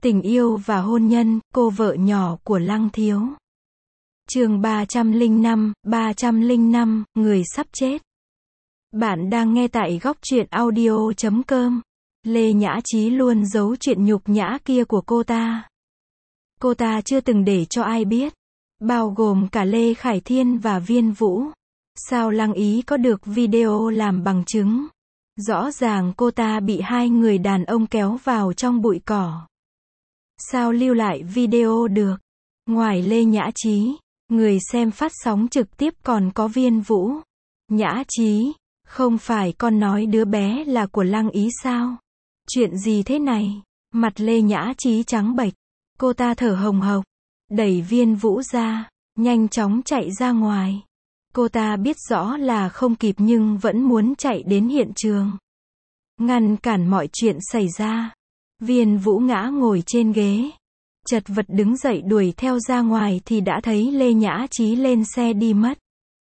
Tình yêu và hôn nhân, cô vợ nhỏ của Lăng Thiếu. Chương 305, người sắp chết. Bạn đang nghe tại góc truyện audio.com. Lê Nhã Trí luôn giấu chuyện nhục nhã kia của cô ta. Cô ta chưa từng để cho ai biết, bao gồm cả Lê Khải Thiên và Viên Vũ. Sao Lăng Ý có được video làm bằng chứng? Rõ ràng cô ta bị hai người đàn ông kéo vào trong bụi cỏ. Sao lưu lại video được? Ngoài Lê Nhã Trí, người xem phát sóng trực tiếp còn có Viên Vũ. Nhã Trí, không phải con nói đứa bé là của Lăng Ý sao? Chuyện gì thế này? Mặt Lê Nhã Trí trắng bệch. Cô ta thở hồng hộc, đẩy Viên Vũ ra, nhanh chóng chạy ra ngoài. Cô ta biết rõ là không kịp nhưng vẫn muốn chạy đến hiện trường, ngăn cản mọi chuyện xảy ra. Viên Vũ ngã ngồi trên ghế, chật vật đứng dậy đuổi theo ra ngoài thì đã thấy Lê Nhã Trí lên xe đi mất.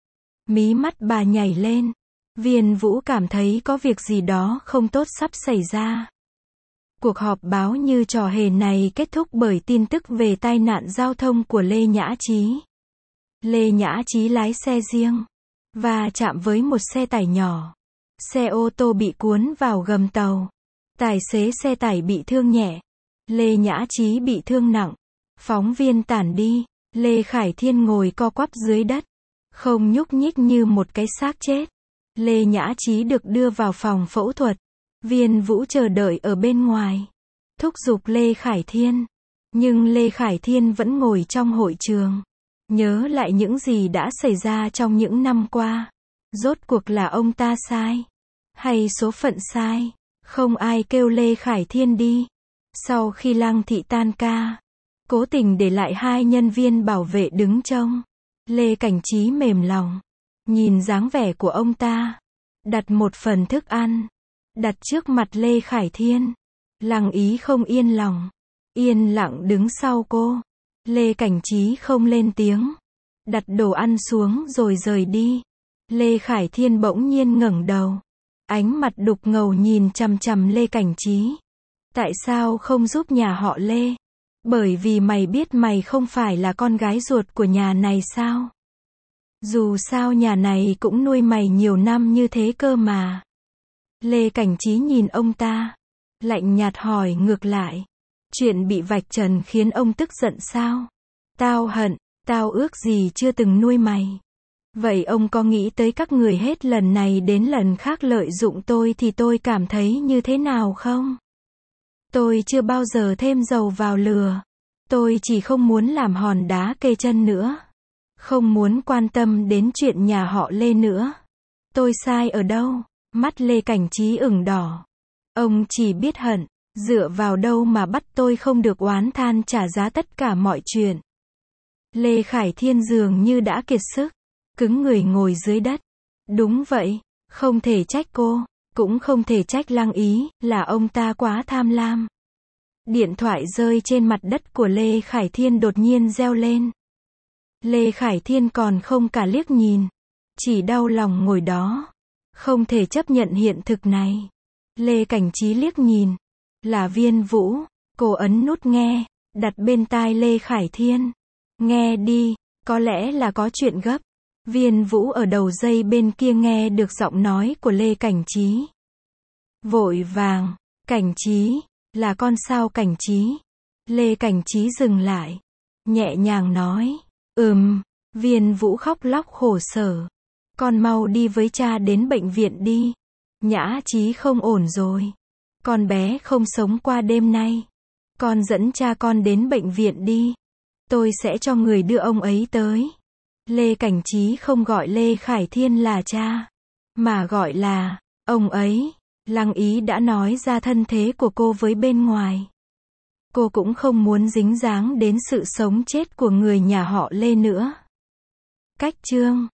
Mí mắt bà nhảy lên. Viên Vũ cảm thấy có việc gì đó không tốt sắp xảy ra. Cuộc họp báo như trò hề này kết thúc bởi tin tức về tai nạn giao thông của Lê Nhã Trí. Lê Nhã Trí lái xe riêng và chạm với một xe tải nhỏ. Xe ô tô bị cuốn vào gầm tàu. Tài xế xe tải bị thương nhẹ. Lê Nhã Trí bị thương nặng. Phóng viên tản đi. Lê Khải Thiên ngồi co quắp dưới đất, không nhúc nhích như một cái xác chết. Lê Nhã Trí được đưa vào phòng phẫu thuật. Viên Vũ chờ đợi ở bên ngoài, thúc giục Lê Khải Thiên. Nhưng Lê Khải Thiên vẫn ngồi trong hội trường, nhớ lại những gì đã xảy ra trong những năm qua. Rốt cuộc là ông ta sai, hay số phận sai? Không ai kêu Lê Khải Thiên đi. Sau khi Lăng Thị tan ca, cố tình để lại hai nhân viên bảo vệ đứng trông. Lê Cảnh Trí mềm lòng, nhìn dáng vẻ của ông ta, đặt một phần thức ăn, đặt trước mặt Lê Khải Thiên. Lăng Ý không yên lòng, yên lặng đứng sau cô. Lê Cảnh Trí không lên tiếng, đặt đồ ăn xuống rồi rời đi. Lê Khải Thiên bỗng nhiên ngẩng đầu, ánh mặt đục ngầu nhìn chằm chằm Lê Cảnh Trí. Tại sao không giúp nhà họ Lê? Bởi vì mày biết mày không phải là con gái ruột của nhà này sao? Dù sao nhà này cũng nuôi mày nhiều năm như thế cơ mà. Lê Cảnh Trí nhìn ông ta, lạnh nhạt hỏi ngược lại. Chuyện bị vạch trần khiến ông tức giận sao? Tao hận, tao ước gì chưa từng nuôi mày. Vậy ông có nghĩ tới các người hết lần này đến lần khác lợi dụng tôi thì tôi cảm thấy như thế nào không? Tôi chưa bao giờ thêm dầu vào lửa. Tôi chỉ không muốn làm hòn đá kê chân nữa. Không muốn quan tâm đến chuyện nhà họ Lê nữa. Tôi sai ở đâu? Mắt Lê Cảnh Trí ửng đỏ. Ông chỉ biết hận, dựa vào đâu mà bắt tôi không được oán than trả giá tất cả mọi chuyện? Lê Khải Thiên dường như đã kiệt sức, cứng người ngồi dưới đất. Đúng vậy, không thể trách cô, cũng không thể trách Lăng Ý, là ông ta quá tham lam. Điện thoại rơi trên mặt đất của Lê Khải Thiên đột nhiên reo lên. Lê Khải Thiên còn không cả liếc nhìn, chỉ đau lòng ngồi đó, không thể chấp nhận hiện thực này. Lê Cảnh Trí liếc nhìn, là Viên Vũ. Cô ấn nút nghe, đặt bên tai Lê Khải Thiên. Nghe đi, có lẽ là có chuyện gấp. Viên Vũ ở đầu dây bên kia nghe được giọng nói của Lê Cảnh Trí. Vội vàng, Cảnh Trí, là con sao Cảnh Trí? Lê Cảnh Trí dừng lại, nhẹ nhàng nói, Viên Vũ khóc lóc khổ sở. Con mau đi với cha đến bệnh viện đi. Nhã Trí không ổn rồi. Con bé không sống qua đêm nay. Con dẫn cha con đến bệnh viện đi. Tôi sẽ cho người đưa ông ấy tới. Lê Cảnh Trí không gọi Lê Khải Thiên là cha, mà gọi là ông ấy. Lăng Ý đã nói ra thân thế của cô với bên ngoài. Cô cũng không muốn dính dáng đến sự sống chết của người nhà họ Lê nữa. Cách chương